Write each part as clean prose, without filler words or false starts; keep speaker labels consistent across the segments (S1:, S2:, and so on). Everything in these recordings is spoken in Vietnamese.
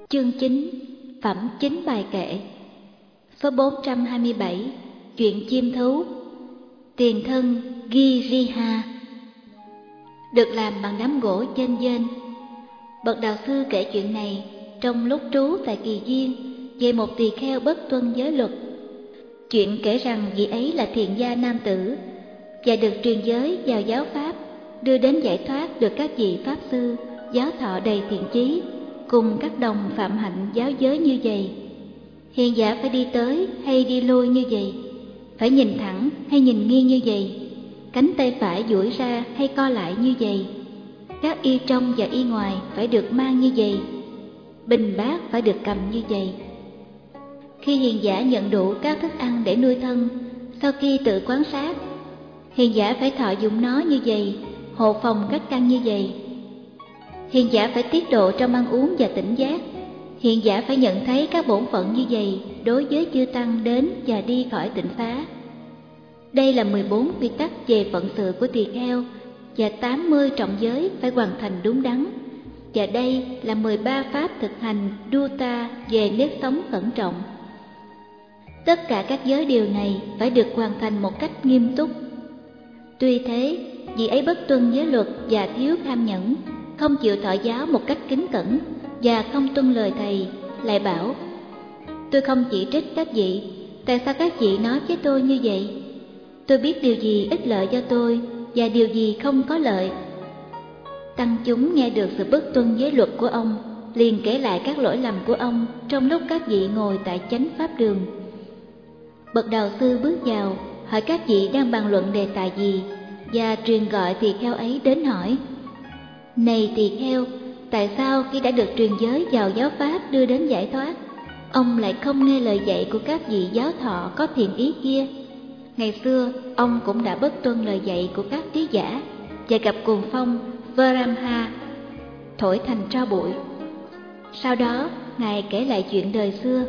S1: Chương 9. Phẩm 9 bài kệ. Số 427. Chuyện chim thú. Tiền thân Giriha. Được làm bằng đám gỗ chênh vênh. Bậc đạo sư kể chuyện này trong lúc trú tại Kỳ Viên về một tỳ kheo bất tuân giới luật. Chuyện kể rằng vị ấy là thiện gia nam tử và được truyền giới vào giáo pháp, đưa đến giải thoát được các vị pháp sư giáo thọ đầy thiện chí cùng các đồng phạm hạnh giáo giới như vậy. Hiền giả phải đi tới hay đi lui như vậy, phải nhìn thẳng hay nhìn nghiêng như vậy, cánh tay phải duỗi ra hay co lại như vậy, các y trong và y ngoài phải được mang như vậy, bình bát phải được cầm như vậy. Khi hiền giả nhận đủ các thức ăn để nuôi thân, sau khi tự quán sát, hiền giả phải thọ dụng nó như vậy, hộ phòng các căn như vậy. Hiền giả phải tiết độ trong ăn uống và tỉnh giác. Hiền giả phải nhận thấy các bổn phận như vậy đối với chư tăng đến và đi khỏi tịnh xá. Đây là 14 quy tắc về phận sự của tỳ kheo và 80 trọng giới phải hoàn thành đúng đắn. Và đây là 13 pháp thực hành Dutta về nếp sống cẩn trọng. Tất cả các giới điều này phải được hoàn thành một cách nghiêm túc. Tuy thế, vị ấy bất tuân giới luật và thiếu tham nhẫn, không chịu thọ giáo một cách kính cẩn và không tuân lời thầy, lại bảo: tôi không chỉ trích các vị, tại sao các vị nói với tôi như vậy? Tôi biết điều gì ích lợi cho tôi và điều gì không có lợi. Tăng chúng nghe được sự bất tuân giới luật của ông, liền kể lại các lỗi lầm của ông trong lúc các vị ngồi tại chánh pháp đường. Bậc đạo sư bước vào, hỏi các vị đang bàn luận đề tài gì, và truyền gọi tỳ kheo ấy đến hỏi: này tỳ kheo, tại sao khi đã được truyền giới vào giáo pháp đưa đến giải thoát, ông lại không nghe lời dạy của các vị giáo thọ có thiện ý kia? Ngày xưa, ông cũng đã bất tuân lời dạy của các trí giả và gặp cuồng phong Varamha thổi thành tro bụi. Sau đó, Ngài kể lại chuyện đời xưa.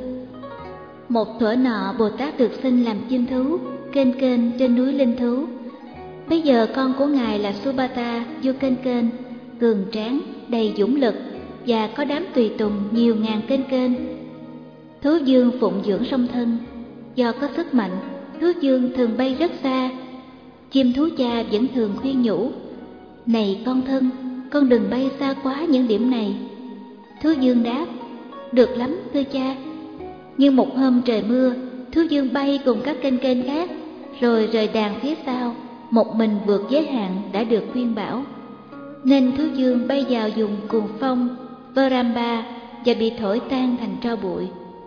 S1: Một thuở nọ, Bồ Tát được sinh làm chim thú, kênh kênh trên núi Linh Thú. Bây giờ con của Ngài là Subhata vua kênh kênh, cường tráng, đầy dũng lực và có đám tùy tùng nhiều ngàn kênh kênh. Thú vương phụng dưỡng song thân, do có sức mạnh, thú vương thường bay rất xa. Chim thú cha vẫn thường khuyên nhủ: này con thân, con đừng bay xa quá những điểm này. Thú vương đáp: được lắm thưa cha. Nhưng một hôm trời mưa, thú vương bay cùng các kênh kênh khác, rồi rời đàn phía sau, một mình vượt giới hạn đã được khuyên bảo. Nên thú vương bay vào vùng cuồng phong Varamba và bị thổi tan thành tro bụi.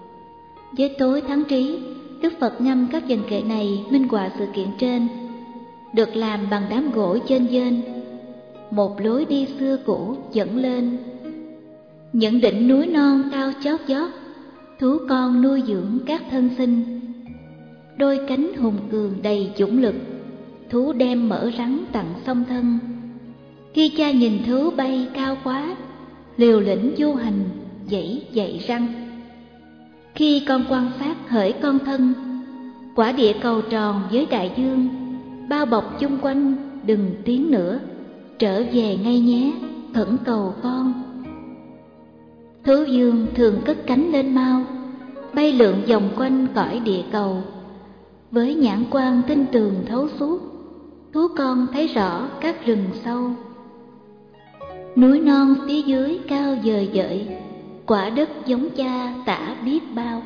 S1: Với tối thắng trí, Đức Phật ngâm các vần kệ này minh họa sự kiện trên. Được làm bằng đám gỗ chênh vênh, một lối đi xưa cũ dẫn lên những đỉnh núi non cao chót vót. Thú con nuôi dưỡng các thân sinh, đôi cánh hùng cường đầy dũng lực. Thú đem mỡ rắn tặng song thân. Khi cha nhìn thú bay cao quá, liều lĩnh du hành dãy dậy răng. Khi con quan sát hỡi con thân, quả địa cầu tròn với đại dương, bao bọc chung quanh đừng tiến nữa, trở về ngay nhé, khẩn cầu con. Thú vương thường cất cánh lên mau, bay lượn vòng quanh cõi địa cầu. Với nhãn quan tinh tường thấu suốt, thú con thấy rõ các rừng sâu. Núi non phía dưới cao vời vợi, quả đất giống cha tả biết bao.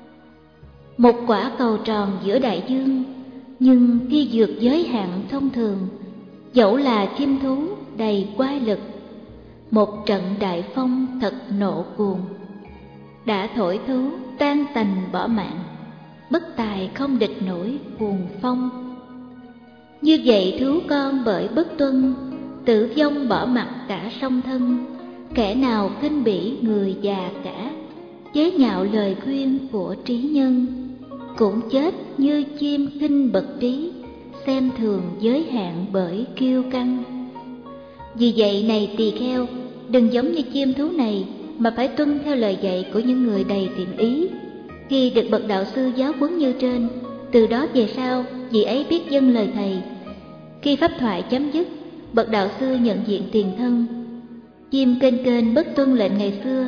S1: Một quả cầu tròn giữa đại dương, nhưng khi vượt giới hạn thông thường, dẫu là chim thú đầy quái lực, một trận đại phong thật nộ cuồng, đã thổi thú tan tành bỏ mạng, bất tài không địch nổi cuồng phong. Như vậy thú con bởi bất tuân, tử vong bỏ mặc cả song thân. Kẻ nào khinh bỉ người già cả, chế nhạo lời khuyên của trí nhân, cũng chết như chim khinh bậc trí, xem thường giới hạn bởi kiêu căng. Vì vậy này tỳ kheo, đừng giống như chim thú này, mà phải tuân theo lời dạy của những người đầy thiện ý. Khi được bậc đạo sư giáo huấn như trên, từ đó về sau vị ấy biết dâng lời thầy. Khi pháp thoại chấm dứt, bậc đạo sư nhận diện tiền thân. Chim kênh kênh bất tuân lệnh ngày xưa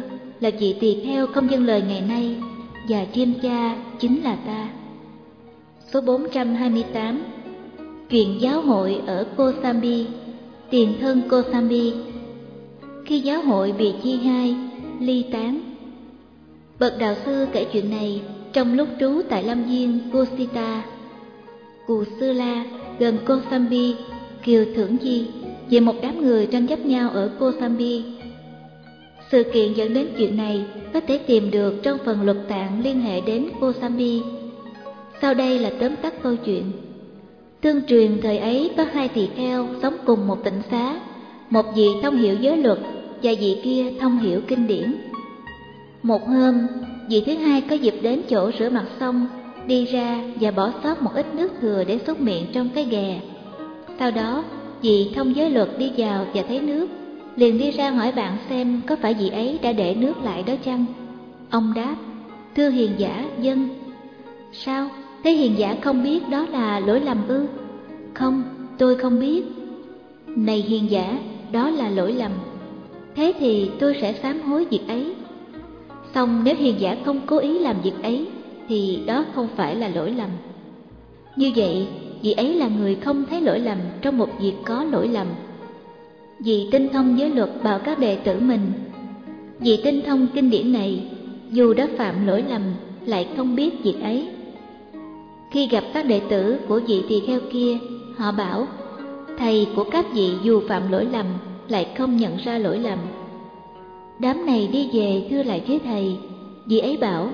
S1: là vị tỳ kheo không vâng lời ngày nay, và Chiêm Cha chính là ta. Số 428. Chuyện giáo hội ở Kosambi, tiền thân Kosambi. Khi giáo hội bị chia hai, ly tán. Bậc đạo sư kể chuyện này trong lúc trú tại lâm viên Kusita, Cù Sư La, gần Kosambi, Kiều Thưởng Di, về một đám người tranh chấp nhau ở Kosambi. Sự kiện dẫn đến chuyện này có thể tìm được trong phần luật tạng liên hệ đến Kosambi. Sau đây là tóm tắt câu chuyện. Tương truyền thời ấy có hai tỳ kheo sống cùng một tịnh xá, một vị thông hiểu giới luật và vị kia thông hiểu kinh điển. Một hôm, vị thứ hai có dịp đến chỗ rửa mặt xong, đi ra và bỏ sót một ít nước thừa để súc miệng trong cái ghè. Sau đó, vị thông giới luật đi vào và thấy nước, liền đi ra hỏi bạn xem có phải vị ấy đã để nước lại đó chăng. Ông đáp: thưa hiền giả, vâng. Sao? Thế hiền giả không biết đó là lỗi lầm ư? Không, tôi không biết. Này hiền giả, đó là lỗi lầm. Thế thì tôi sẽ sám hối việc ấy. Xong nếu hiền giả không cố ý làm việc ấy, thì đó không phải là lỗi lầm. Như vậy, vị ấy là người không thấy lỗi lầm trong một việc có lỗi lầm. Vì tinh thông giới luật bảo các đệ tử mình, vì tinh thông kinh điển này, dù đã phạm lỗi lầm lại không biết việc ấy. Khi gặp các đệ tử của vị tỳ kheo kia, họ bảo: thầy của các vị dù phạm lỗi lầm lại không nhận ra lỗi lầm. Đám này đi về thưa lại với thầy, vị ấy bảo: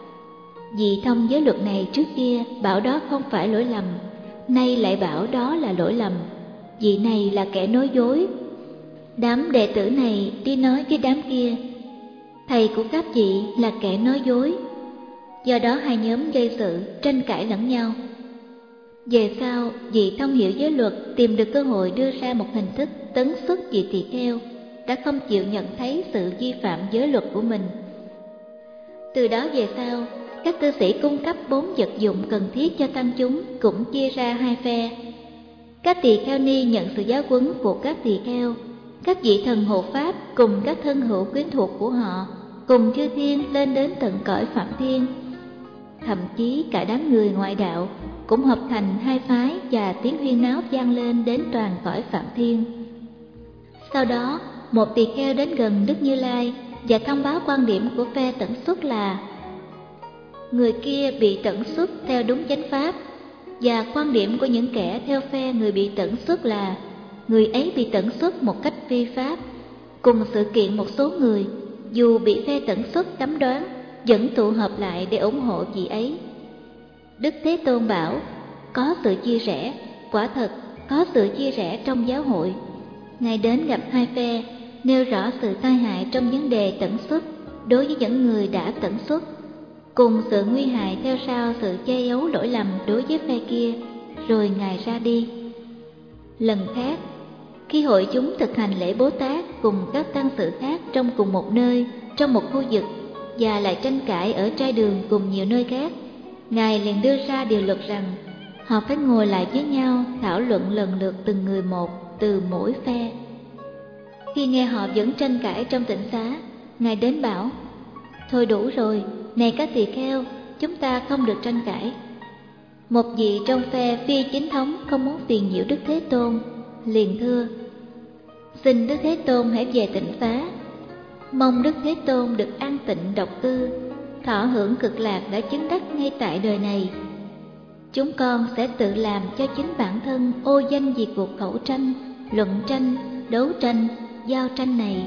S1: vị thông giới luật này trước kia bảo đó không phải lỗi lầm, nay lại bảo đó là lỗi lầm, vị này là kẻ nói dối. Đám đệ tử này đi nói với đám kia: thầy của các vị là kẻ nói dối. Do đó hai nhóm gây sự, tranh cãi lẫn nhau. Về sau, vị thông hiểu giới luật tìm được cơ hội đưa ra một hình thức tấn xuất vị tỳ kheo đã không chịu nhận thấy sự vi phạm giới luật của mình. Từ đó về sau, các cư sĩ cung cấp 4 vật dụng cần thiết cho tăng chúng cũng chia ra hai phe. Các tỳ kheo ni nhận sự giáo huấn của các tỳ kheo, các vị thần hộ pháp cùng các thân hữu quyến thuộc của họ cùng chư thiên lên đến tận cõi Phạm Thiên. Thậm chí cả đám người ngoại đạo cũng hợp thành hai phái và tiếng huyên náo vang lên đến toàn cõi Phạm Thiên. Sau đó, một tỳ kheo đến gần Đức Như Lai và thông báo quan điểm của phe tẩn xuất là: người kia bị tẩn xuất theo đúng chánh pháp, và quan điểm của những kẻ theo phe người bị tẩn xuất là người ấy bị tẩn xuất một cách phi pháp. Cùng sự kiện một số người, dù bị phe tẩn xuất đắm đoán, vẫn tụ hợp lại để ủng hộ vị ấy. Đức Thế Tôn bảo: có sự chia rẽ, quả thật có sự chia rẽ trong giáo hội. Ngài đến gặp hai phe, nêu rõ sự tai hại trong vấn đề tẩn xuất đối với những người đã tẩn xuất, cùng sự nguy hại theo sau sự che giấu lỗi lầm đối với phe kia, rồi Ngài ra đi. Lần khác, khi hội chúng thực hành lễ Bố Tát cùng các tăng sự khác trong cùng một nơi, trong một khu vực, và lại tranh cãi ở trai đường cùng nhiều nơi khác, Ngài liền đưa ra điều luật rằng họ phải ngồi lại với nhau thảo luận lần lượt từng người một từ mỗi phe. Khi nghe họ vẫn tranh cãi trong tịnh xá, Ngài đến bảo: thôi đủ rồi, này các tỳ kheo, chúng ta không được tranh cãi. Một vị trong phe phi chính thống không muốn phiền nhiễu Đức Thế Tôn, liền thưa: xin Đức Thế Tôn hãy về tịnh xá. Mong Đức Thế Tôn được an tịnh độc cư, thọ hưởng cực lạc đã chứng đắc ngay tại đời này. Chúng con sẽ tự làm cho chính bản thân ô danh vì cuộc khẩu tranh, luận tranh, đấu tranh, giao tranh này.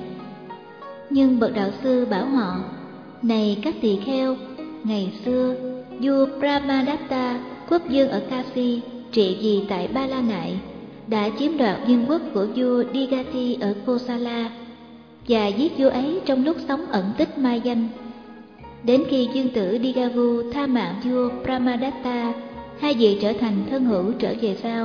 S1: Nhưng bậc đạo sư bảo họ: này các tỳ kheo, ngày xưa vua Brahmadatta, quốc vương ở Kasi, trị vì tại Ba La Nại, đã chiếm đoạt vương quốc của vua Digati ở Kosala và giết vua ấy trong lúc sống ẩn tích mai danh. Đến khi vương tử Digavu tha mạng vua Brahmadatta, hai vị trở thành thân hữu trở về sau.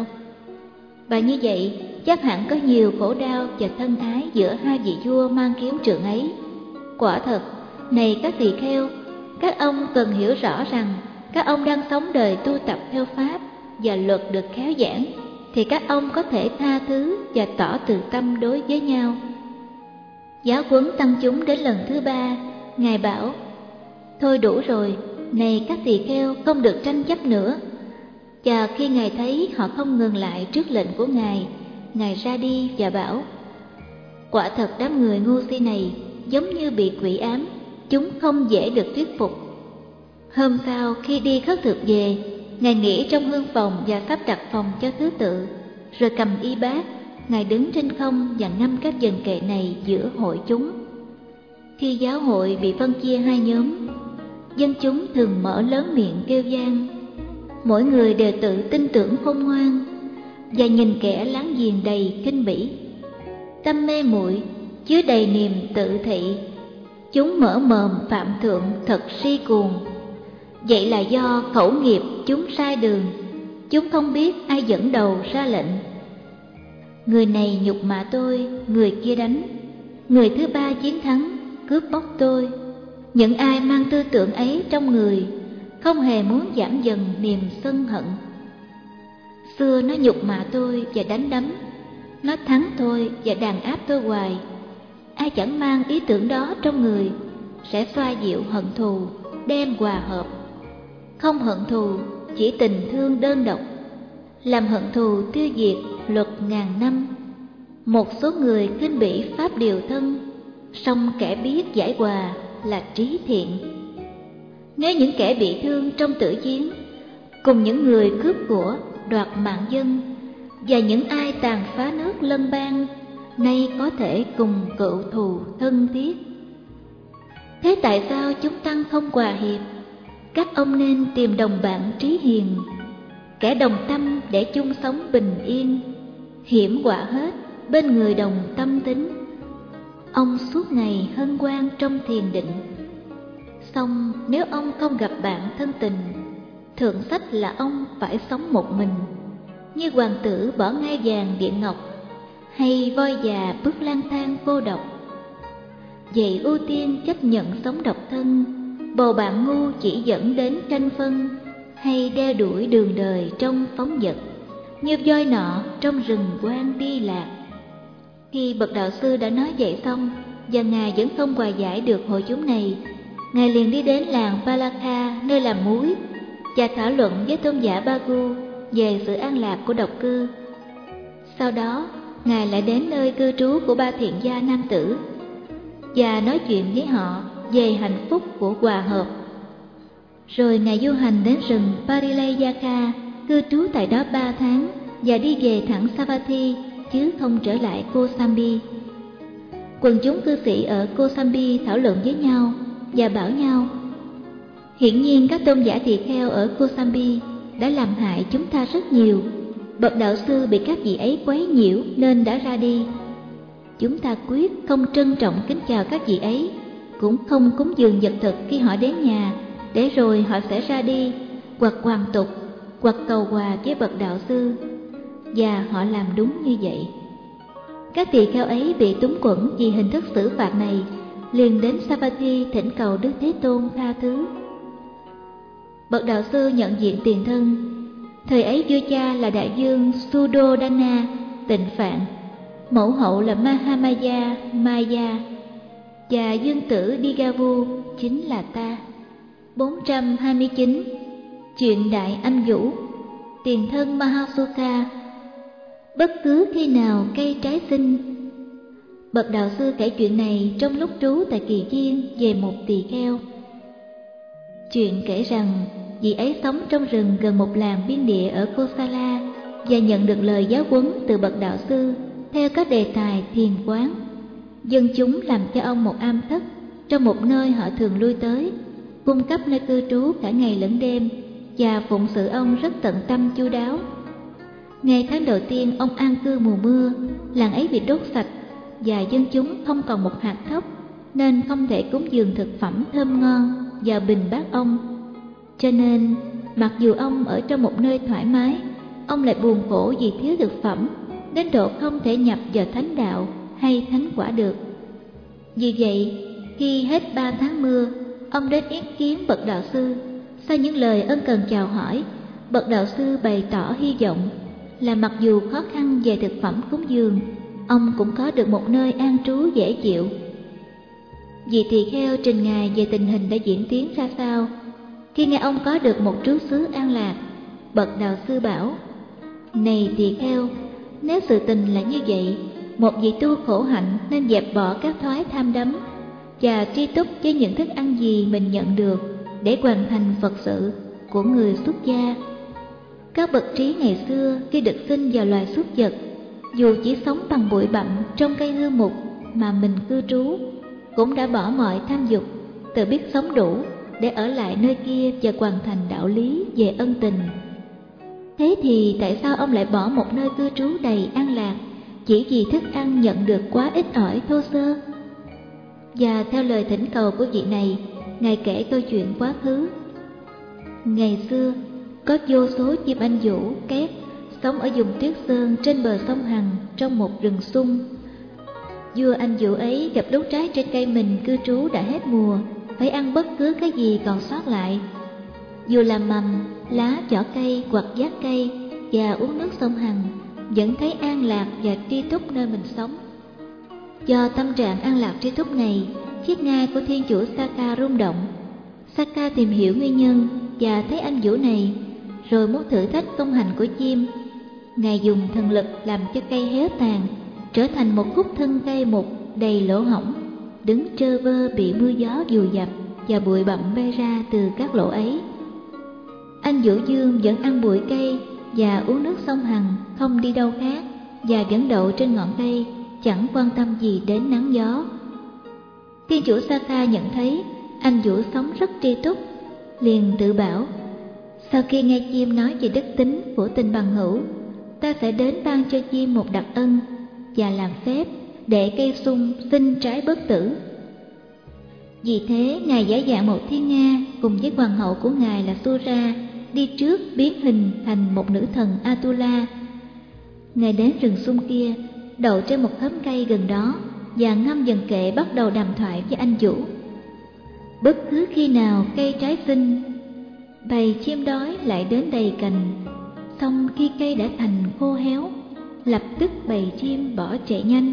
S1: Và như vậy, chắc hẳn có nhiều khổ đau và thân ái giữa hai vị vua mang kiếm trượng ấy. Quả thật, này các tỳ kheo, các ông cần hiểu rõ rằng các ông đang sống đời tu tập theo pháp và luật được khéo giảng, thì các ông có thể tha thứ và tỏ từ tâm đối với nhau. Giáo huấn tăng chúng đến lần thứ 3, Ngài bảo: thôi đủ rồi, này các tỳ kheo, không được tranh chấp nữa. Và khi Ngài thấy họ không ngừng lại trước lệnh của Ngài ra đi và bảo: quả thật đám người ngu si này giống như bị quỷ ám, chúng không dễ được thuyết phục. Hôm sau khi đi khất thực về, Ngài nghỉ trong hương phòng và sắp đặt phòng cho thứ tự, rồi cầm y bát, Ngài đứng trên không và ngâm các dần kệ này giữa hội chúng. Khi giáo hội bị phân chia hai nhóm, dân chúng thường mở lớn miệng kêu vang. Mỗi người đều tự tin tưởng khôn ngoan và nhìn kẻ láng giềng đầy khinh bỉ. Tâm mê muội chứa đầy niềm tự thị, chúng mở mồm phạm thượng thật si cuồng. Vậy là do khẩu nghiệp chúng sai đường, chúng không biết ai dẫn đầu ra lệnh. Người này nhục mạ tôi, người kia đánh, người thứ ba chiến thắng, cướp bóc tôi. Những ai mang tư tưởng ấy trong người không hề muốn giảm dần niềm sân hận. Xưa nó nhục mạ tôi và đánh đấm, nó thắng tôi và đàn áp tôi hoài. Ai chẳng mang ý tưởng đó trong người sẽ xoa dịu hận thù, đem hòa hợp. Không hận thù, chỉ tình thương đơn độc, làm hận thù tiêu diệt luật ngàn năm. Một số người khinh bỉ pháp điều thân, song kẻ biết giải hòa là trí thiện. Nếu những kẻ bị thương trong tử chiến cùng những người cướp của, đoạt mạng dân, và những ai tàn phá nước lân bang, nay có thể cùng cựu thù thân thiết, thế tại sao chúng tăng không hòa hiệp? Các ông nên tìm đồng bạn trí hiền, kẻ đồng tâm để chung sống bình yên. Hiểm họa hết bên người đồng tâm tính, ông suốt ngày hân hoan trong thiền định. Song nếu ông không gặp bạn thân tình, thượng sách là ông phải sống một mình, như hoàng tử bỏ ngai vàng điện ngọc, hay voi già bước lang thang cô độc. Vậy ưu tiên chấp nhận sống độc thân, bầu bạn ngu chỉ dẫn đến tranh phân, hay đeo đuổi đường đời trong phóng dật, như voi nọ trong rừng hoang đi lạc. Khi bậc đạo sư đã nói vậy xong, và Ngài vẫn không hòa giải được hội chúng này, Ngài liền đi đến làng Palakha, nơi làm muối, và thảo luận với tôn giả Bagu về sự an lạc của độc cư. Sau đó, Ngài lại đến nơi cư trú của ba thiện gia nam tử và nói chuyện với họ về hạnh phúc của hòa hợp. Rồi Ngài du hành đến rừng Parilayaka, cư trú tại đó 3 tháng và đi về thẳng Savatthi, chứ không trở lại Kosambi. Quần chúng cư sĩ ở Kosambi thảo luận với nhau và bảo nhau: hiển nhiên các tôn giả tỳ kheo ở Kosambi đã làm hại chúng ta rất nhiều. Bậc đạo sư bị các vị ấy quấy nhiễu nên đã ra đi. Chúng ta quyết không trân trọng kính chào các vị ấy, cũng không cúng dường vật thực khi họ đến nhà, để rồi họ sẽ ra đi, hoặc hoàn tục, hoặc cầu hòa với bậc đạo sư. Và họ làm đúng như vậy. Các tỳ kheo ấy bị túng quẫn vì hình thức xử phạt này, liền đến Savatthi thỉnh cầu Đức Thế Tôn tha thứ. Bậc đạo sư nhận diện tiền thân. Thời ấy vua cha là đại vương Suddhodana Tịnh Phạn, mẫu hậu là Mahamaya Maya, và dương tử Digavu chính là ta. 429. Chuyện Đại Anh Vũ. Tiền thân Mahasukha. Bất cứ khi nào cây trái xinh. Bậc đạo sư kể chuyện này trong lúc trú tại Kỳ Viên về một tỳ kheo. Chuyện kể rằng vị ấy sống trong rừng gần một làng biên địa ở Kosala và nhận được lời giáo huấn từ bậc đạo sư theo các đề tài thiền quán. Dân chúng làm cho ông một am thất trong một nơi họ thường lui tới, cung cấp nơi cư trú cả ngày lẫn đêm và phụng sự ông rất tận tâm chu đáo. Ngày tháng đầu tiên ông an cư mùa mưa, làng ấy bị đốt sạch và dân chúng không còn một hạt thóc, nên không thể cúng dường thực phẩm thơm ngon vào bình bát ông. Cho nên, mặc dù ông ở trong một nơi thoải mái, ông lại buồn khổ vì thiếu thực phẩm, đến độ không thể nhập vào thánh đạo hay thánh quả được. Vì vậy, khi hết 3 tháng mưa, ông đến yết kiến bậc đạo sư. Sau những lời ân cần chào hỏi, bậc đạo sư bày tỏ hy vọng là mặc dù khó khăn về thực phẩm cúng dường, ông cũng có được một nơi an trú dễ chịu. Vị tỳ kheo trình ngài về tình hình đã diễn tiến ra sao. Khi nghe ông có được một trú xứ an lạc, bậc đạo sư bảo: này tỳ kheo, nếu sự tình là như vậy, một vị tu khổ hạnh nên dẹp bỏ các thói tham đắm và tri túc với những thức ăn gì mình nhận được để hoàn thành Phật sự của người xuất gia. Các bậc trí ngày xưa khi được sinh vào loài súc vật, dù chỉ sống bằng bụi bặm trong cây hư mục mà mình cư trú, cũng đã bỏ mọi tham dục, tự biết sống đủ để ở lại nơi kia và hoàn thành đạo lý về ân tình. Thế thì tại sao ông lại bỏ một nơi cư trú đầy an lạc chỉ vì thức ăn nhận được quá ít ỏi thô sơ? Và theo lời thỉnh cầu của vị này, ngài kể câu chuyện quá khứ. Ngày xưa có vô số chim anh vũ két sống ở vùng tuyết sơn trên bờ sông Hằng trong một rừng sung. Vua anh vũ ấy gặp lúc trái trên cây mình cư trú đã hết mùa, phải ăn bất cứ cái gì còn sót lại, dù là mầm, lá, vỏ cây hoặc giác cây, và uống nước sông Hằng, vẫn thấy an lạc và tri túc nơi mình sống. Do tâm trạng an lạc tri túc này, chiếc ngai của thiên chủ Saka rung động. Saka tìm hiểu nguyên nhân và thấy anh vũ này, rồi muốn thử thách công hành của chim. Ngài dùng thần lực làm cho cây héo tàn, trở thành một khúc thân cây mục đầy lỗ hổng, đứng trơ vơ bị mưa gió vùi dập và bụi bặm bay ra từ các lỗ ấy. Anh Vũ Dương vẫn ăn bụi cây và uống nước sông Hằng, không đi đâu khác, và vẫn đậu trên ngọn cây, chẳng quan tâm gì đến nắng gió. Thiên chủ Saka nhận thấy anh Vũ sống rất tri túc, liền tự bảo: sau khi nghe chim nói về đức tính của tình bằng hữu, ta sẽ đến ban cho chim một đặc ân và làm phép để cây sung sinh trái bất tử. Vì thế ngài giả dạng một thiên nga cùng với hoàng hậu của ngài là Sura đi trước biến hình thành một nữ thần Atula. Ngài đến rừng sung kia, đậu trên một khóm cây gần đó và ngâm dần kệ bắt đầu đàm thoại với anh Vũ. Bất cứ khi nào cây trái xinh, bầy chim đói lại đến đầy cành, xong khi cây đã thành khô héo, lập tức bầy chim bỏ chạy nhanh.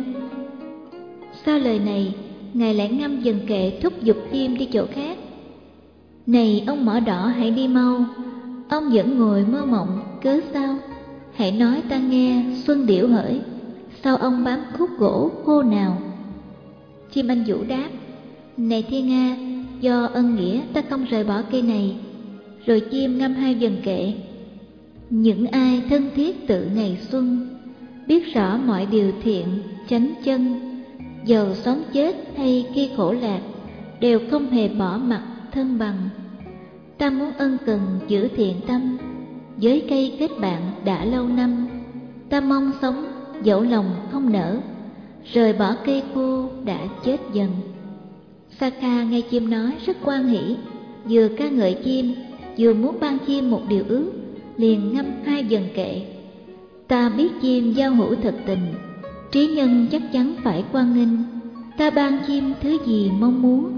S1: Sau lời này, ngài lại ngâm dần kệ thúc giục chim đi chỗ khác. Này ông mỏ đỏ, hãy đi mau, ông vẫn ngồi mơ mộng cớ sao? Hãy nói ta nghe, xuân điểu hỡi, sao ông bám khúc gỗ khô nào? Chim anh Vũ đáp: này thiên nga, do ân nghĩa ta không rời bỏ cây này. Rồi chim ngâm hai dần kệ: những ai thân thiết tự ngày xuân, biết rõ mọi điều thiện chánh chân, dầu sống chết hay khi khổ lạc, đều không hề bỏ mặt thân bằng. Ta muốn ân cần giữ thiện tâm, với cây kết bạn đã lâu năm. Ta mong sống dẫu lòng không nở, rời bỏ cây khô đã chết dần. Saka nghe chim nói rất hoan hỉ, vừa ca ngợi chim, vừa muốn ban chim một điều ước, liền ngâm hai dần kệ: ta biết chim giao hữu thật tình, trí nhân chắc chắn phải hoan nghênh. Ta ban chim thứ gì mong muốn,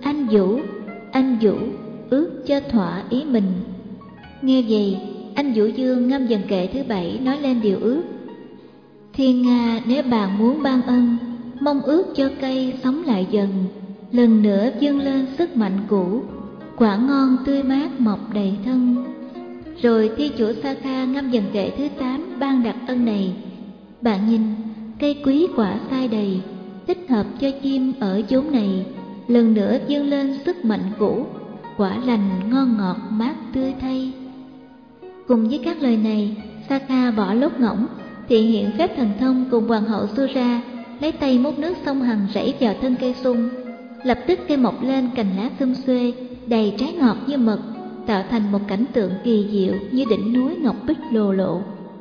S1: anh Vũ ước cho thỏa ý mình. Nghe vậy, anh Vũ Dương ngâm dần kệ thứ 7 nói lên điều ước: thiên nga, nếu bạn muốn ban ân, mong ước cho cây sống lại dần, lần nữa vươn lên sức mạnh cũ, quả ngon tươi mát mọc đầy thân. Rồi thiên chủ Saka ngâm dần kệ thứ 8 ban đặc ân này: bạn nhìn, cây quý quả sai đầy, thích hợp cho chim ở chốn này, lần nữa vươn lên sức mạnh cũ, quả lành ngon ngọt mát tươi thay. Cùng với các lời này, Saka bỏ lốt ngỗng, thị hiện phép thần thông cùng hoàng hậu Sura, lấy tay múc nước sông Hằng rảy vào thân cây sung. Lập tức cây mọc lên cành lá xum xuê, đầy trái ngọt như mật, tạo thành một cảnh tượng kỳ diệu như đỉnh núi ngọc bích lồ lộ.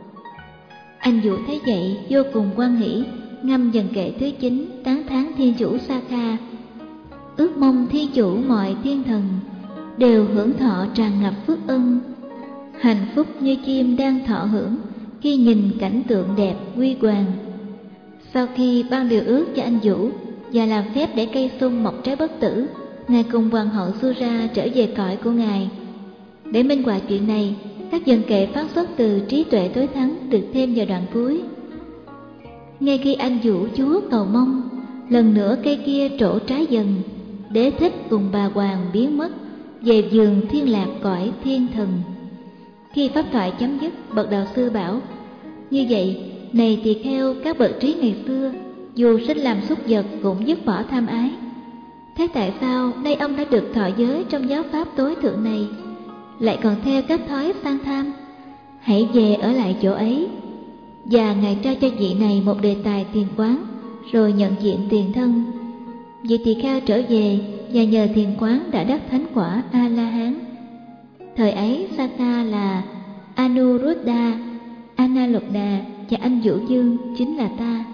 S1: Anh Vũ thấy vậy vô cùng hoan hỉ, ngâm dần kệ thứ 9 tán thán thiên chủ Saka: ước mong thiên chủ mọi thiên thần đều hưởng thọ tràn ngập phước ân, hạnh phúc như chim đang thọ hưởng khi nhìn cảnh tượng đẹp huy hoàng. Sau khi ban điều ước cho anh Vũ và làm phép để cây sung mọc trái bất tử, ngài cùng hoàng hậu Sura trở về cõi của ngài. Để minh họa chuyện này, các dần kệ phát xuất từ trí tuệ tối thắng được thêm vào đoạn cuối: ngay khi anh Vũ Chúa cầu mong, lần nữa cây kia trổ trái dần, Đế thích cùng bà Hoàng biến mất về vườn thiên lạc cõi thiên thần. Khi pháp thoại chấm dứt, bậc đạo sư bảo: như vậy, này tỳ kheo các bậc trí ngày xưa, dù sinh làm súc vật cũng dứt bỏ tham ái. Thế tại sao nay ông đã được thọ giới trong giáo pháp tối thượng này, lại còn theo các thói sang tham? Hãy về ở lại chỗ ấy. Và Ngài trao cho vị này một đề tài tiền quán, rồi nhận diện tiền thân. Vị tỳ kheo trở về và nhờ tiền quán đã đắc thánh quả A-la-hán. Thời ấy Sakha là Anuruddha, Analuddha và anh Vũ Dương chính là ta.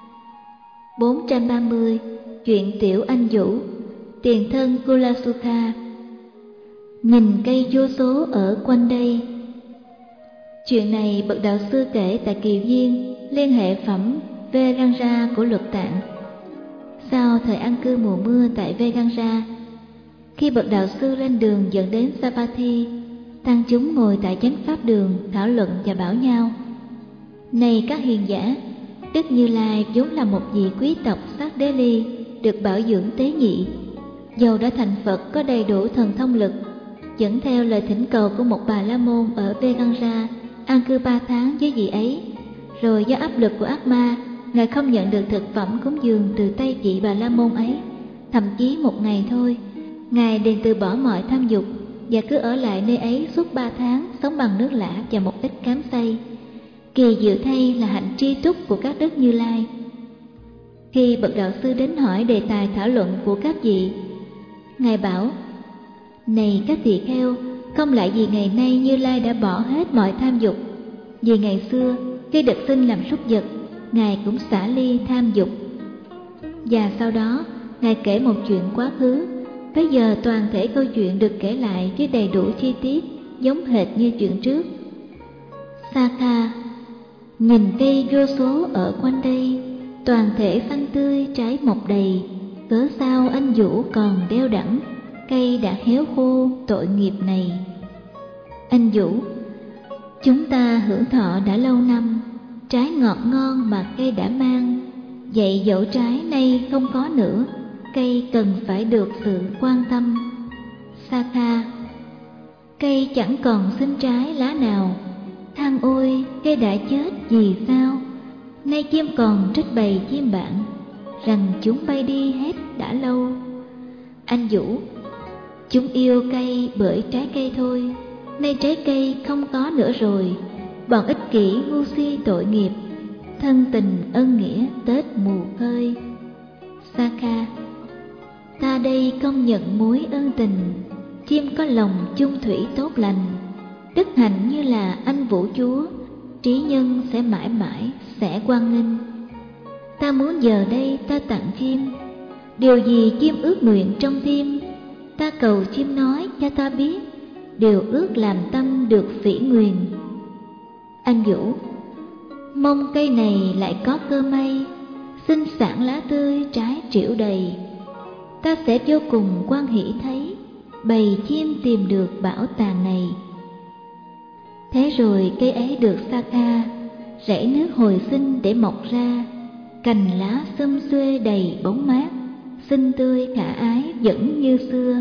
S1: 430. Chuyện tiểu anh Vũ. Tiền thân Kulasukha. Nhìn cây vô số ở quanh đây. Chuyện này bậc đạo sư kể tại Kỳ Viên, liên hệ phẩm Vedanta của Luật Tạng. Sau thời an cư mùa mưa tại Vedanta, khi bậc đạo sư lên đường dẫn đến Savatthi, tăng chúng ngồi tại chánh pháp đường thảo luận và bảo nhau: này các hiền giả, Đức Như Lai vốn là một vị quý tộc Sát Đế Ly, được bảo dưỡng tế nhị. Dầu đã thành Phật có đầy đủ thần thông lực, dẫn theo lời thỉnh cầu của một Bà La Môn ở Vedanta, an cư 3 tháng với vị ấy. Rồi do áp lực của ác ma, Ngài không nhận được thực phẩm cúng dường từ tay vị Bà La Môn ấy. Thậm chí một ngày thôi, Ngài liền từ bỏ mọi tham dục và cứ ở lại nơi ấy suốt 3 tháng, sống bằng nước lã và một ít cám xay. Kỳ diệu thay là hạnh tri túc của các Đức Như Lai. Khi bậc đạo sư đến hỏi đề tài thảo luận của các vị, Ngài bảo: này các tỳ kheo, không lạ gì ngày nay Như Lai đã bỏ hết mọi tham dục. Vì ngày xưa khi được sinh làm súc vật, Ngài cũng xả ly tham dục. Và sau đó Ngài kể một chuyện quá khứ. Bây giờ toàn thể câu chuyện được kể lại với đầy đủ chi tiết, giống hệt như chuyện trước. Sakha. Nhìn cây vô số ở quanh đây, toàn thể xanh tươi trái mọc đầy, cớ sao anh Vũ còn đeo đẳng, cây đã héo khô tội nghiệp này. Anh Vũ: chúng ta hưởng thọ đã lâu năm, trái ngọt ngon mà cây đã mang, vậy dẫu trái nay không có nữa, cây cần phải được sự quan tâm. Sakha. Cây chẳng còn sinh trái lá nào, than ôi cây đã chết vì sao, nay chim còn trích bầy chim bạn, rằng chúng bay đi hết đã lâu. Anh Vũ: chúng yêu cây bởi trái cây thôi, nay trái cây không có nữa rồi, bọn ích kỷ ngu si tội nghiệp, thân tình ân nghĩa tết mù khơi. Sakha. Ta đây công nhận mối ân tình, chim có lòng chung thủy tốt lành, đức hạnh như là anh Vũ Chúa, trí nhân sẽ mãi mãi sẽ quang nghênh. Ta muốn giờ đây ta tặng chim, điều gì chim ước nguyện trong tim, ta cầu chim nói cho ta biết, điều ước làm tâm được phỉ nguyền. Anh Vũ: mong cây này lại có cơ may, sinh sản lá tươi trái triệu đầy, ta sẽ vô cùng hoan hỷ thấy, bầy chim tìm được bảo tàng này. Thế rồi cây ấy được Sakha rảy nước hồi sinh để mọc ra, cành lá xum xuê đầy bóng mát, xinh tươi khả ái vẫn như xưa.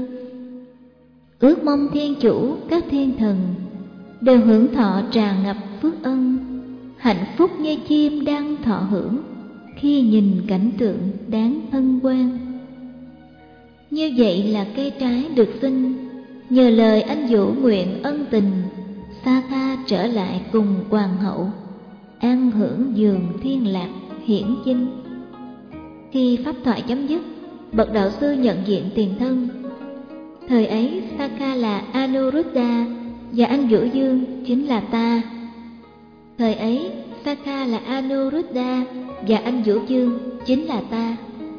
S1: Ước mong thiên chủ các thiên thần đều hưởng thọ tràn ngập phước ân, hạnh phúc như chim đang thọ hưởng khi nhìn cảnh tượng đáng hân hoan. Như vậy là cây trái được sinh, nhờ lời anh Vũ nguyện ân tình, Sakha trở lại cùng hoàng hậu, an hưởng giường thiên lạc hiển vinh. Khi pháp thoại chấm dứt, bậc đạo sư nhận diện tiền thân. Thời ấy Sakha là Anuruddha và anh Vũ Dương chính là ta. Thời ấy Sakha là Anuruddha và anh Vũ Dương chính là ta.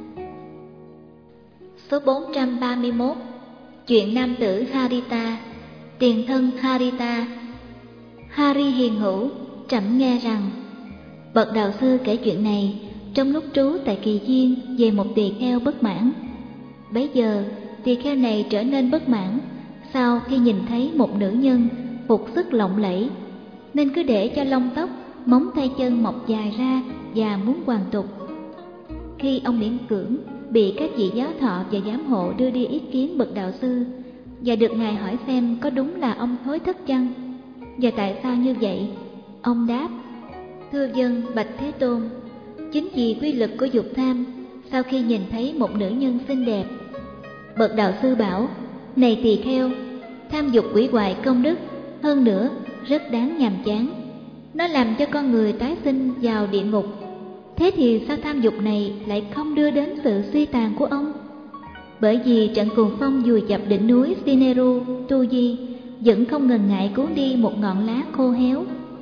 S1: Số 431. Chuyện nam tử Harita. Tiền thân Harita. Hari hiền hữu trẫm nghe rằng bậc đạo sư kể chuyện này trong lúc trú tại Kỳ Viên về một tỳ kheo bất mãn. Bấy giờ tỳ kheo này trở nên bất mãn sau khi nhìn thấy một nữ nhân phục sức lộng lẫy, nên cứ để cho lông tóc, móng tay chân mọc dài ra và muốn hoàn tục. Khi ông miễn cưỡng bị các vị giáo thọ và giám hộ đưa đi ý kiến bậc đạo sư, và được Ngài hỏi xem có đúng là ông hối thất chăng, và tại sao như vậy. Ông đáp: thưa vâng, bạch Thế Tôn, chính vì quy lực của dục tham, sau khi nhìn thấy một nữ nhân xinh đẹp, bậc đạo sư bảo: này tỳ kheo, tham dục hủy hoại công đức, hơn nữa rất đáng nhàm chán, nó làm cho con người tái sinh vào địa ngục. Thế thì sao tham dục này lại không đưa đến sự suy tàn của ông? Bởi vì trận cuồng phong vùi dập đỉnh núi Sineru Tu Di vẫn không ngần ngại cuốn đi một ngọn lá khô héo.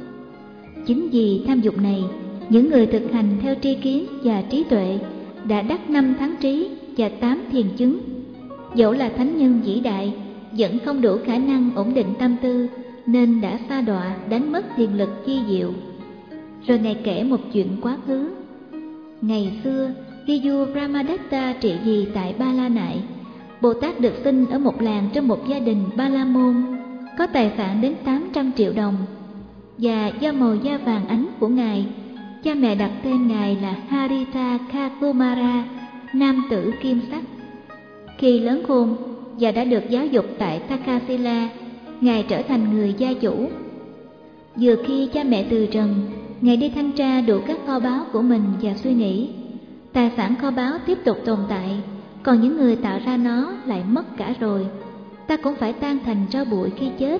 S1: Chính vì tham dục này, những người thực hành theo tri kiến và trí tuệ đã đắc 5 thắng trí và 8 thiền chứng. Dẫu là thánh nhân vĩ đại, vẫn không đủ khả năng ổn định tâm tư, nên đã sa đọa đánh mất thiền lực chi diệu. Rồi Ngài kể một chuyện quá khứ. Ngày xưa, khi vua Brahmadatta trị vì tại Ba La Nại, Bồ Tát được sinh ở một làng trong một gia đình Ba La Môn, có tài sản đến 800 triệu đồng. Và do màu da vàng ánh của Ngài, cha mẹ đặt tên Ngài là Haritha Kakumara, nam tử kim sắc. Khi lớn khôn và đã được giáo dục tại Takasila, Ngài trở thành người gia chủ. Vừa khi cha mẹ từ trần, Ngài đi thanh tra đủ các kho báu của mình và suy nghĩ, tài sản kho báu tiếp tục tồn tại, còn những người tạo ra nó lại mất cả rồi, ta cũng phải tan thành tro bụi khi chết.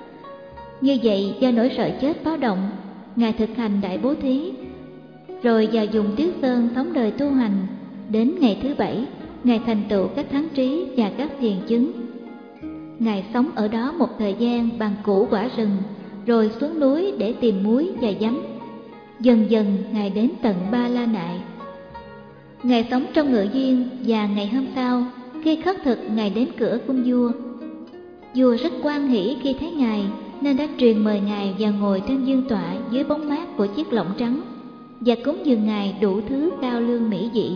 S1: Như vậy, do nỗi sợ chết báo động, Ngài thực hành đại bố thí, rồi vào vùng Tuyết Sơn sống đời tu hành. Đến ngày thứ 7, Ngài thành tựu các thắng trí và các thiền chứng. Ngài sống ở đó một thời gian bằng củ quả rừng, rồi xuống núi để tìm muối và giấm. Dần dần Ngài đến tận Ba La Nại. Ngài sống trong ngự duyên, và ngày hôm sau, khi khất thực, Ngài đến cửa cung vua. Vua rất hoan hỷ khi thấy Ngài, nên đã truyền mời Ngài vào ngồi trên vương tọa dưới bóng mát của chiếc lọng trắng, và cúng dường Ngài đủ thứ cao lương mỹ vị.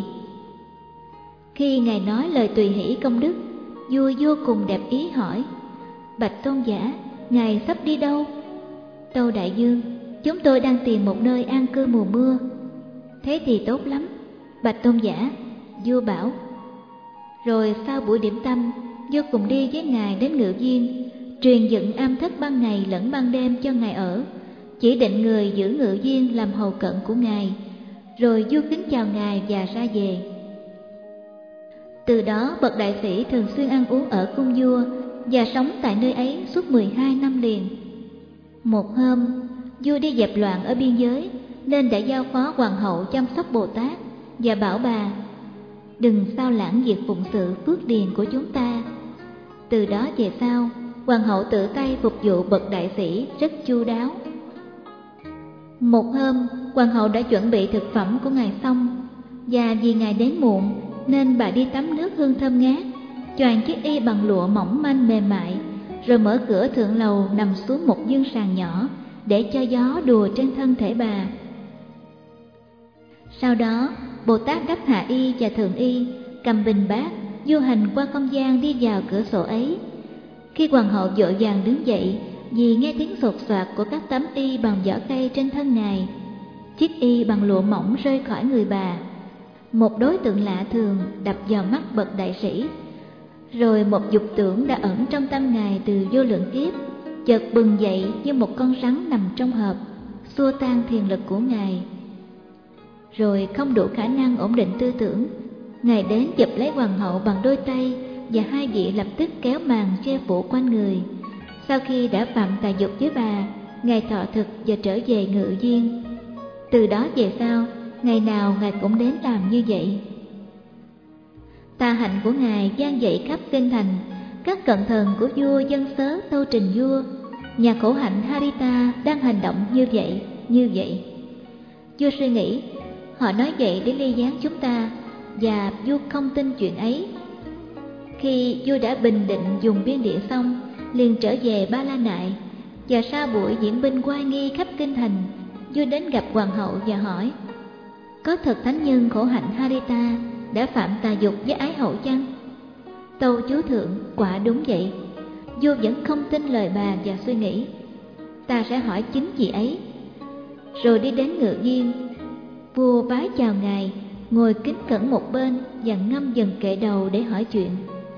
S1: Khi Ngài nói lời tùy hỷ công đức, vua vô cùng đẹp ý hỏi: bạch tôn giả, Ngài sắp đi đâu? Tâu đại vương, chúng tôi đang tìm một nơi an cư mùa mưa. Thế thì tốt lắm, bạch tôn giả, vua bảo. Rồi sau buổi điểm tâm, vua cùng đi với Ngài đến ngự viên, truyền dựng am thất ban ngày lẫn ban đêm cho Ngài ở, chỉ định người giữ ngự viên làm hầu cận của Ngài. Rồi vua kính chào Ngài và ra về. Từ đó bậc đại sĩ thường xuyên ăn uống ở cung vua và sống tại nơi ấy suốt 12 năm liền. Một hôm, vua đi dẹp loạn ở biên giới, nên đã giao phó hoàng hậu chăm sóc Bồ Tát và bảo bà: đừng sao lãng việc phụng sự phước điền của chúng ta. Từ đó về sau, hoàng hậu tự tay phục vụ bậc đại sĩ rất chu đáo. Một hôm, hoàng hậu đã chuẩn bị thực phẩm của Ngài xong, và vì Ngài đến muộn nên bà đi tắm nước hương thơm ngát, choàng chiếc y bằng lụa mỏng manh mềm mại, rồi mở cửa thượng lầu nằm xuống một giường sàn nhỏ để cho gió đùa trên thân thể bà. Sau đó, Bồ Tát đắp hạ y và thượng y, cầm bình bát, du hành qua không gian đi vào cửa sổ ấy. Khi hoàng hậu vội vàng đứng dậy vì nghe tiếng sột soạt của các tấm y bằng vỏ cây trên thân Ngài, chiếc y bằng lụa mỏng rơi khỏi người bà. Một đối tượng lạ thường đập vào mắt bậc đại sĩ. Rồi một dục tưởng đã ẩn trong tâm Ngài từ vô lượng kiếp chợt bừng dậy như một con rắn nằm trong hộp, xua tan thiền lực của Ngài. Rồi không đủ khả năng ổn định tư tưởng, Ngài đến chụp lấy hoàng hậu bằng đôi tay, và hai vị lập tức kéo màn che phủ quanh người. Sau khi đã phạm tà dục với bà, Ngài thọ thực và trở về ngự viên. Từ đó về sau, ngày nào Ngài cũng đến làm như vậy. Tà hạnh của Ngài vang dậy khắp kinh thành. Các cận thần của vua dân sớ tâu trình vua: nhà khổ hạnh Harita đang hành động như vậy, như vậy. Vua suy nghĩ, họ nói vậy để ly gián chúng ta, và vua không tin chuyện ấy. Khi vua đã bình định dùng biên địa xong, liền trở về Ba La Nại, và sau buổi diễn binh oai nghi khắp kinh thành, vua đến gặp hoàng hậu và hỏi: có thật thánh nhân khổ hạnh Harita đã phạm tà dục với ái hậu chăng? Tâu chúa thượng, quả đúng vậy. Vua vẫn không tin lời bà và suy nghĩ, ta sẽ hỏi chính vị ấy. Rồi đi đến ngự viên, vua vái chào Ngài, ngồi kính cẩn một bên và ngâm dần kệ đầu để hỏi chuyện.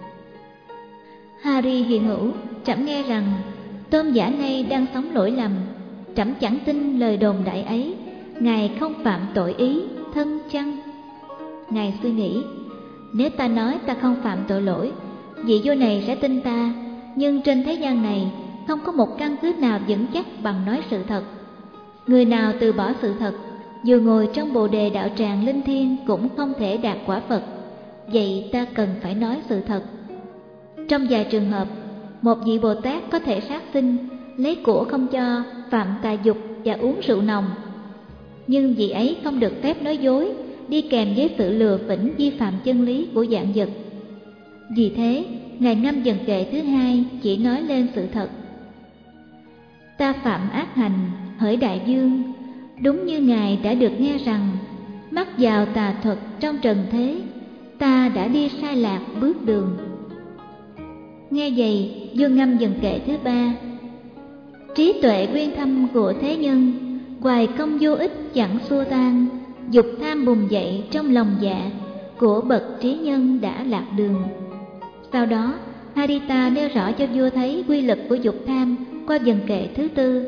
S1: Hari hiện hữu, trẫm nghe rằng tôn giả này đang sống lỗi lầm. Trẫm chẳng tin lời đồn đại ấy. Ngài không phạm tội ý thân chăng? Ngài suy nghĩ, nếu ta nói ta không phạm tội lỗi, vị vua này sẽ tin ta. Nhưng trên thế gian này không có một căn cứ nào vững chắc bằng nói sự thật. Người nào từ bỏ sự thật, dù ngồi trong bồ đề đạo tràng linh thiêng cũng không thể đạt quả Phật. Vậy ta cần phải nói sự thật. Trong vài trường hợp, một vị Bồ Tát có thể sát sinh, lấy của không cho, phạm tà dục và uống rượu nồng. Nhưng vị ấy không được phép nói dối, đi kèm với sự lừa phỉnh vi phạm chân lý của vạn vật. Vì thế, Ngài ngâm dần kệ thứ hai chỉ nói lên sự thật. Ta phạm ác hành, hỡi đại vương, đúng như Ngài đã được nghe rằng, mắc vào tà thuật trong trần thế, ta đã đi sai lạc bước đường. Nghe vậy, vua ngâm dần kệ thứ ba. Trí tuệ nguyên thâm của thế nhân, hoài công vô ích chẳng xua tan, dục tham bùng dậy trong lòng dạ, của bậc trí nhân đã lạc đường. Sau đó, Harita nêu rõ cho vua thấy quy lực của dục tham qua dần kệ thứ tư.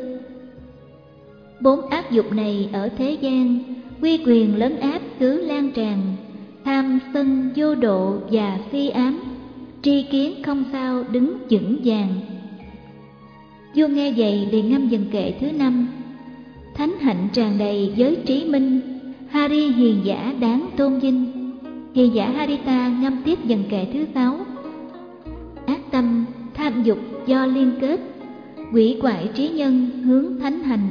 S1: 4 ác dục này ở thế gian, quy quyền lấn áp cứ lan tràn, tham sân vô độ và si ám, tri kiến không sao đứng vững vàng. Vua nghe vậy liền ngâm dần kệ thứ năm. Thánh hạnh tràn đầy giới trí minh, Hari hiền giả đáng tôn vinh. Hiền giả Harita ngâm tiếp dần kệ thứ 6. Ác tâm, tham dục do liên kết, quỷ quại trí nhân hướng thánh hành.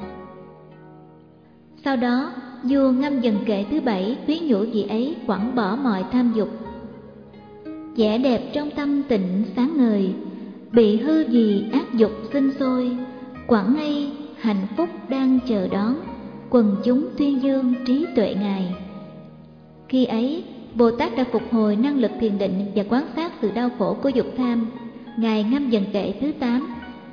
S1: Sau đó, vua ngâm dần kệ thứ 7 khuyến nhủ vị ấy quẳng bỏ mọi tham dục. Vẻ đẹp trong tâm tịnh sáng ngời, bị hư vì ác dục sinh sôi, quẳng ngay hạnh phúc đang chờ đón, quần chúng tuyên dương trí tuệ Ngài. Khi ấy, Bồ Tát đã phục hồi năng lực thiền định và quan sát sự đau khổ của dục tham. Ngài ngâm dần kệ thứ 8.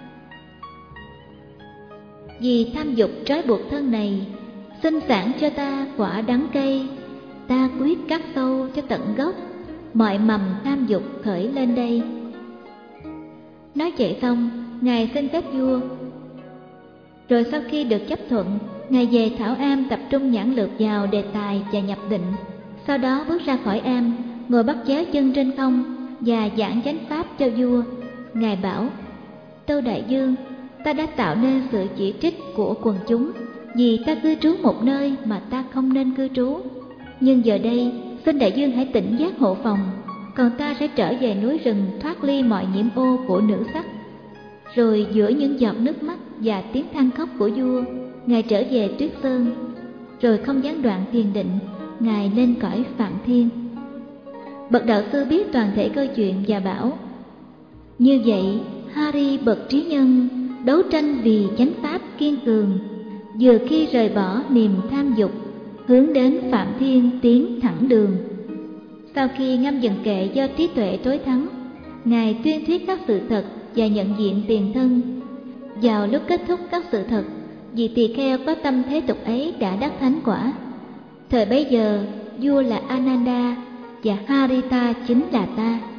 S1: Vì tham dục trói buộc thân này, sinh sản cho ta quả đắng cay, ta quyết cắt sâu cho tận gốc, mọi mầm tham dục khởi lên đây. Nói vậy xong, Ngài xin phép vua. Rồi sau khi được chấp thuận, Ngài về Thảo Am tập trung nhãn lược vào đề tài và nhập định. Sau đó bước ra khỏi am, ngồi bắt chéo chân trên không và giảng chánh pháp cho vua. Ngài bảo, Tâu đại vương, ta đã tạo nên sự chỉ trích của quần chúng vì ta cư trú một nơi mà ta không nên cư trú. Nhưng giờ đây, xin đại vương hãy tỉnh giác hộ phòng, còn ta sẽ trở về núi rừng thoát ly mọi nhiễm ô của nữ sắc. Rồi giữa những giọt nước mắt và tiếng than khóc của vua, Ngài trở về Tuyết Sơn. Rồi không gián đoạn thiền định, Ngài lên cõi Phạn Thiên. Bậc đạo sư biết toàn thể câu chuyện và bảo, như vậy Hari bậc trí nhân đấu tranh vì chánh pháp kiên cường, vừa khi rời bỏ niềm tham dục, hướng đến Phạm Thiên tiến thẳng đường. Sau khi ngâm dần kệ do trí tuệ tối thắng, Ngài tuyên thuyết các sự thật và nhận diện tiền thân. Vào lúc kết thúc các sự thật, vị tỳ kheo có tâm thế tục ấy đã đắc thánh quả. Thời bấy giờ, vua là Ananda và Harita chính là ta.